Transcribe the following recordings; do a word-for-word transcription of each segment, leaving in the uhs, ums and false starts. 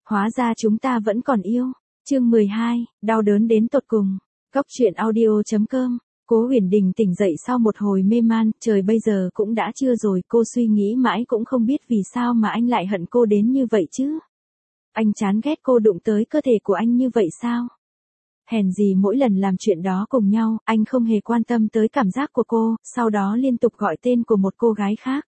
Hóa ra chúng ta vẫn còn yêu. Chương mười hai, đau đớn đến tột cùng. Cốc truyện audio chấm com. Cố Huyền Đình tỉnh dậy sau một hồi mê man, trời bây giờ cũng đã trưa rồi, cô suy nghĩ mãi cũng không biết vì sao mà anh lại hận cô đến như vậy chứ. Anh chán ghét cô đụng tới cơ thể của anh như vậy sao? Hèn gì mỗi lần làm chuyện đó cùng nhau, anh không hề quan tâm tới cảm giác của cô, sau đó liên tục gọi tên của một cô gái khác.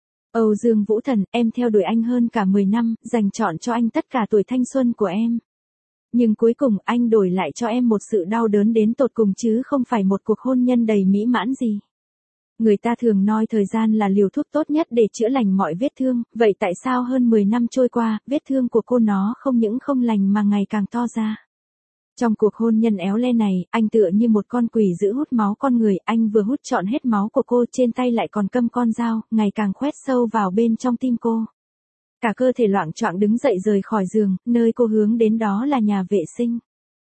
Âu Dương Vũ Thần, em theo đuổi anh hơn cả mười năm, dành trọn cho anh tất cả tuổi thanh xuân của em. Nhưng cuối cùng anh đổi lại cho em một sự đau đớn đến tột cùng chứ không phải một cuộc hôn nhân đầy mỹ mãn gì. Người ta thường nói thời gian là liều thuốc tốt nhất để chữa lành mọi vết thương, vậy tại sao hơn mười năm trôi qua, vết thương của cô nó không những không lành mà ngày càng to ra. Trong cuộc hôn nhân éo le này, anh tựa như một con quỷ giữ hút máu con người, anh vừa hút trọn hết máu của cô, trên tay lại còn câm con dao, ngày càng khoét sâu vào bên trong tim cô. Cả cơ thể loạng choạng đứng dậy rời khỏi giường, nơi cô hướng đến đó là nhà vệ sinh.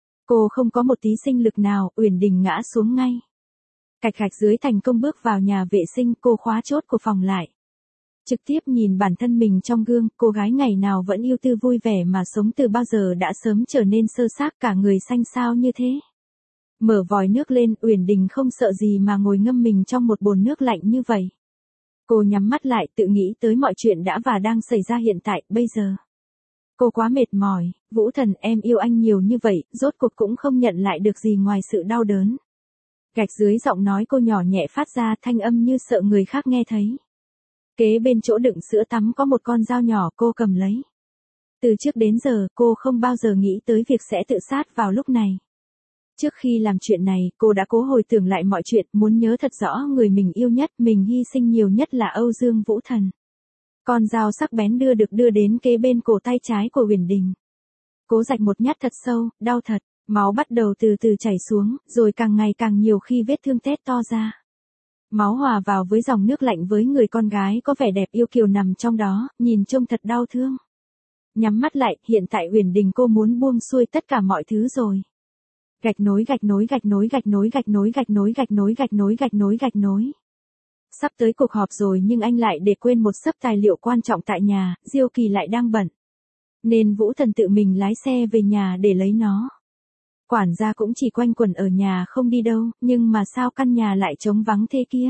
Cô không có một tí sinh lực nào, Uyển Đình ngã xuống ngay. Cạch cạch dưới thành công bước vào nhà vệ sinh, cô khóa chốt của phòng lại. Trực tiếp nhìn bản thân mình trong gương, cô gái ngày nào vẫn yêu tư vui vẻ mà sống từ bao giờ đã sớm trở nên sơ xác, cả người xanh xao như thế. Mở vòi nước lên, Uyển Đình không sợ gì mà ngồi ngâm mình trong một bồn nước lạnh như vậy. Cô nhắm mắt lại, tự nghĩ tới mọi chuyện đã và đang xảy ra hiện tại, bây giờ. Cô quá mệt mỏi, Vũ Thần, em yêu anh nhiều như vậy, rốt cuộc cũng không nhận lại được gì ngoài sự đau đớn. Gạch dưới giọng nói cô nhỏ nhẹ phát ra thanh âm như sợ người khác nghe thấy. Kế bên chỗ đựng sữa tắm có một con dao nhỏ, cô cầm lấy. Từ trước đến giờ, cô không bao giờ nghĩ tới việc sẽ tự sát vào lúc này. Trước khi làm chuyện này, cô đã cố hồi tưởng lại mọi chuyện, muốn nhớ thật rõ người mình yêu nhất, mình hy sinh nhiều nhất là Âu Dương Vũ Thần. Con dao sắc bén đưa được đưa đến kế bên cổ tay trái của Uyển Đình. Cố rạch một nhát thật sâu, đau thật, máu bắt đầu từ từ chảy xuống, rồi càng ngày càng nhiều khi vết thương tét to ra. Máu hòa vào với dòng nước lạnh với người con gái có vẻ đẹp yêu kiều nằm trong đó, nhìn trông thật đau thương. Nhắm mắt lại, hiện tại Uyển Đình cô muốn buông xuôi tất cả mọi thứ rồi. Gạch nối gạch nối gạch nối gạch nối gạch nối gạch nối gạch nối gạch nối gạch nối gạch nối. Sắp tới cuộc họp rồi nhưng anh lại để quên một xấp tài liệu quan trọng tại nhà, Diêu Kỳ lại đang bận. Nên Vũ Thần tự mình lái xe về nhà để lấy nó. Quản gia cũng chỉ quanh quẩn ở nhà không đi đâu, nhưng mà sao căn nhà lại trống vắng thế kia?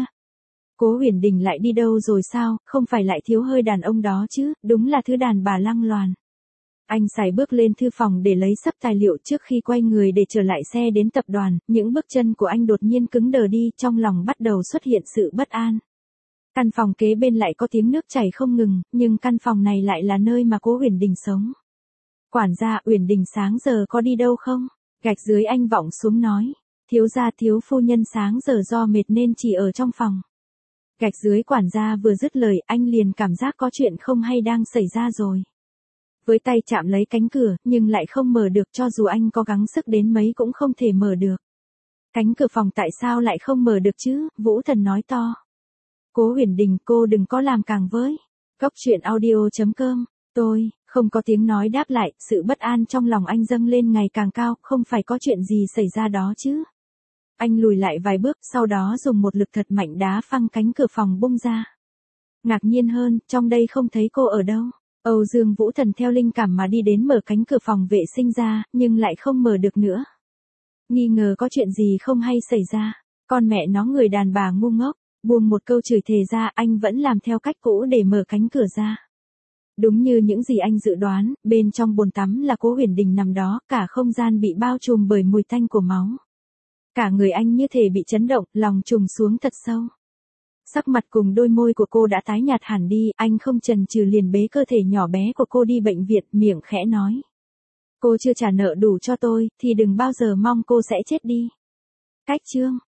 Cố Huyền Đình lại đi đâu rồi sao, không phải lại thiếu hơi đàn ông đó chứ, đúng là thứ đàn bà lăng loàn. Anh sải bước lên thư phòng để lấy xấp tài liệu trước khi quay người để trở lại xe đến tập đoàn, những bước chân của anh đột nhiên cứng đờ đi, trong lòng bắt đầu xuất hiện sự bất an. Căn phòng kế bên lại có tiếng nước chảy không ngừng, nhưng căn phòng này lại là nơi mà Cố Huyền Đình sống. Quản gia, Uyển Đình sáng giờ có đi đâu không? Gạch dưới anh vọng xuống nói. Thiếu gia thiếu phu nhân sáng giờ do mệt nên chỉ ở trong phòng. Gạch dưới quản gia vừa dứt lời, anh liền cảm giác có chuyện không hay đang xảy ra rồi. Với tay chạm lấy cánh cửa, nhưng lại không mở được, cho dù anh có gắng sức đến mấy cũng không thể mở được. Cánh cửa phòng tại sao lại không mở được chứ? Vũ Thần nói to. Cố Huyền Đình, cô đừng có làm càng với. Cốc truyện audio chấm com. Tôi, không có tiếng nói đáp lại, sự bất an trong lòng anh dâng lên ngày càng cao, không phải có chuyện gì xảy ra đó chứ. Anh lùi lại vài bước, sau đó dùng một lực thật mạnh đá phăng cánh cửa phòng bung ra. Ngạc nhiên hơn, trong đây không thấy cô ở đâu. Âu Dương Vũ Thần theo linh cảm mà đi đến mở cánh cửa phòng vệ sinh ra, nhưng lại không mở được nữa. Nghi ngờ có chuyện gì không hay xảy ra, con mẹ nó người đàn bà ngu ngốc, buông một câu chửi thề ra, anh vẫn làm theo cách cũ để mở cánh cửa ra. Đúng như những gì anh dự đoán, bên trong bồn tắm là Cố Huyền Đình nằm đó, cả không gian bị bao trùm bởi mùi tanh của máu. Cả người anh như thể bị chấn động, lòng trùng xuống thật sâu. Sắc mặt cùng đôi môi của cô đã tái nhạt hẳn đi, anh không chần chừ liền bế cơ thể nhỏ bé của cô đi bệnh viện, miệng khẽ nói. Cô chưa trả nợ đủ cho tôi, thì đừng bao giờ mong cô sẽ chết đi. Cách chương.